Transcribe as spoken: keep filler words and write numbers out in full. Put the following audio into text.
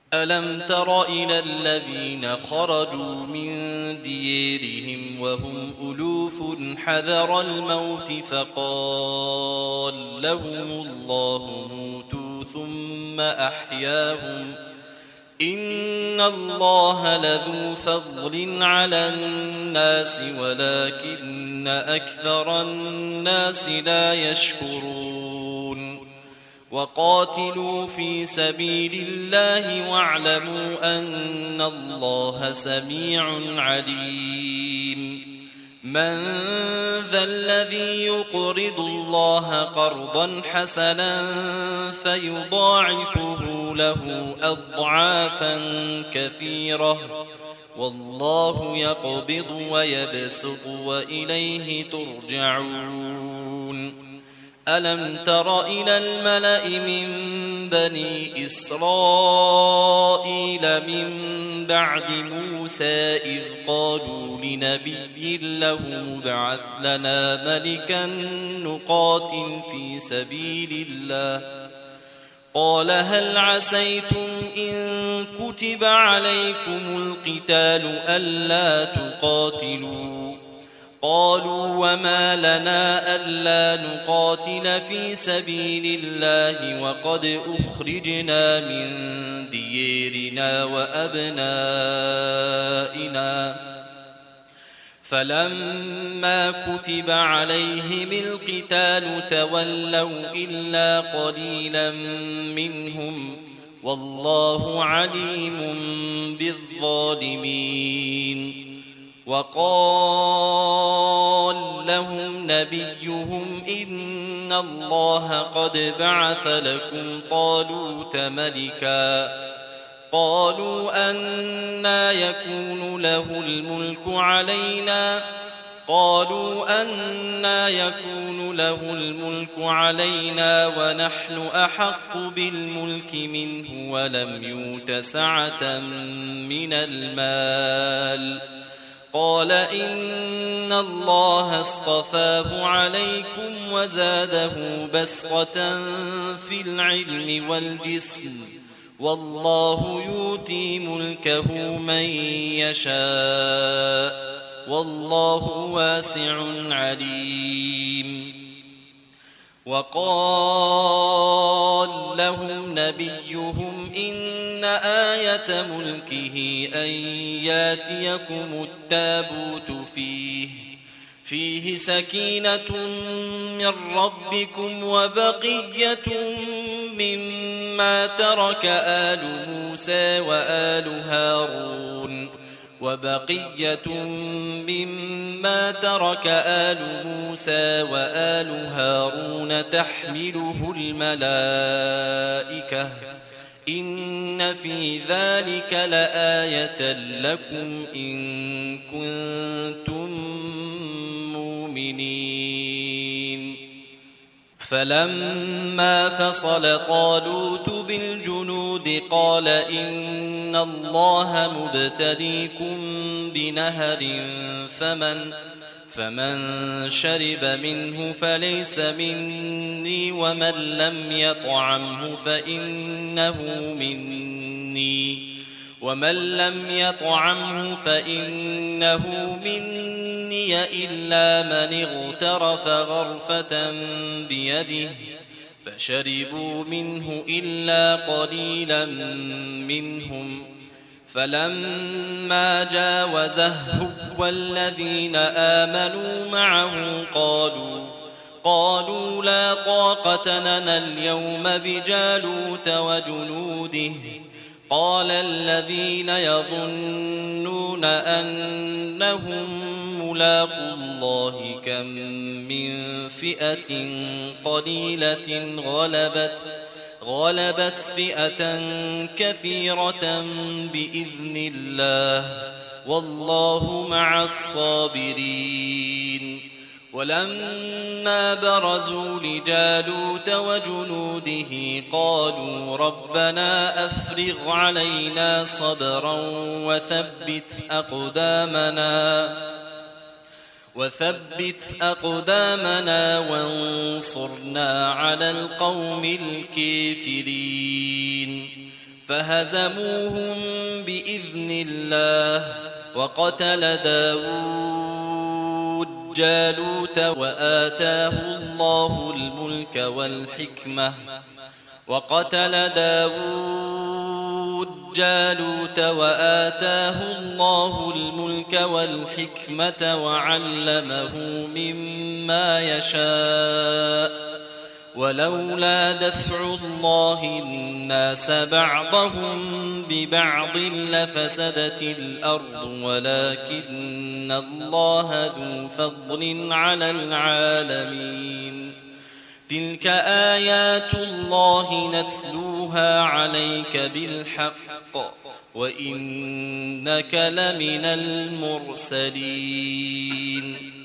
ألم تر إلى الذين خرجوا من ديارهم وهم ألوف حذر الموت فقال لهم الله موتوا ثم أحياهم إن الله لذو فضل على الناس ولكن أكثر الناس لا يشكرون وقاتلوا في سبيل الله واعلموا أن الله سميع عليم من ذا الذي يقرض الله قرضا حسنا فيضاعفه له أضعافا كثيرة والله يقبض ويبسط وإليه ترجعون ألم تر إلى الملأ من بني إسرائيل من بعد موسى إذ قالوا لنبي له ابعث لنا ملكا نقاتل في سبيل الله قال هل عسيتم إن كتب عليكم القتال ألا تقاتلوا قالوا وما لنا ألا نقاتل في سبيل الله وقد أخرجنا من ديارنا وأبنائنا فلما كتب عليهم القتال تولوا إلا قليلا منهم والله عليم بالظالمين وقال لهم نبيهم إن الله قد بعث لكم طالوت ملكا قالوا أنى يكون له الملك علينا قالوا أنى يكون له الملك علينا ونحن أحق بالملك منه ولم يؤت سعة من المال قال إن الله اصطفاه عليكم وزاده بسطة في العلم والجسم والله يؤتي ملكه من يشاء والله واسع عليم وقال لهم نبيهم إن آية ملكه أن ياتيكم التابوت فيه فيه سكينة من ربكم وبقية مما ترك آل موسى وآل هارون وبقية مما ترك آل موسى وآل هارون تحمله الملائكة إن في ذلك لآية لكم إن كنتم مؤمنين فلما فصل طالوت بالجنود قال إن الله مبتليكم بنهر فمن فمن شرب منه فليس مني ومن لم يطعمه فإنه مني ومن لم يطعمه فإنه مني إلا من اغترف غرفة بيده فشربوا منه إلا قليلا منهم فلما جاوزه والذين آمنوا معه قالوا قالوا لا طاقة لنا اليوم بجالوت وجنوده قال الذين يظنون أنهم ملاقو الله كم من فئة قليلة غلبت غلبت فئة كثيرة بإذن الله والله مع الصابرين ولما برزوا لجالوت وجنوده قالوا ربنا أفرغ علينا صبرا وثبت أقدامنا وثبت أقدامنا وانصرنا على القوم الكافرين فهزموهم بإذن الله وقتل داود جالوت وآتاه الله الملك والحكمة وقتل داود جالوت وآتاه الله الملك والحكمة وعلمه مما يشاء ولولا دفع الله الناس بعضهم ببعض لفسدت الأرض ولكن الله ذو فضل على العالمين تلك آيات الله نتلوها عليك بالحق وإنك لمن المرسلين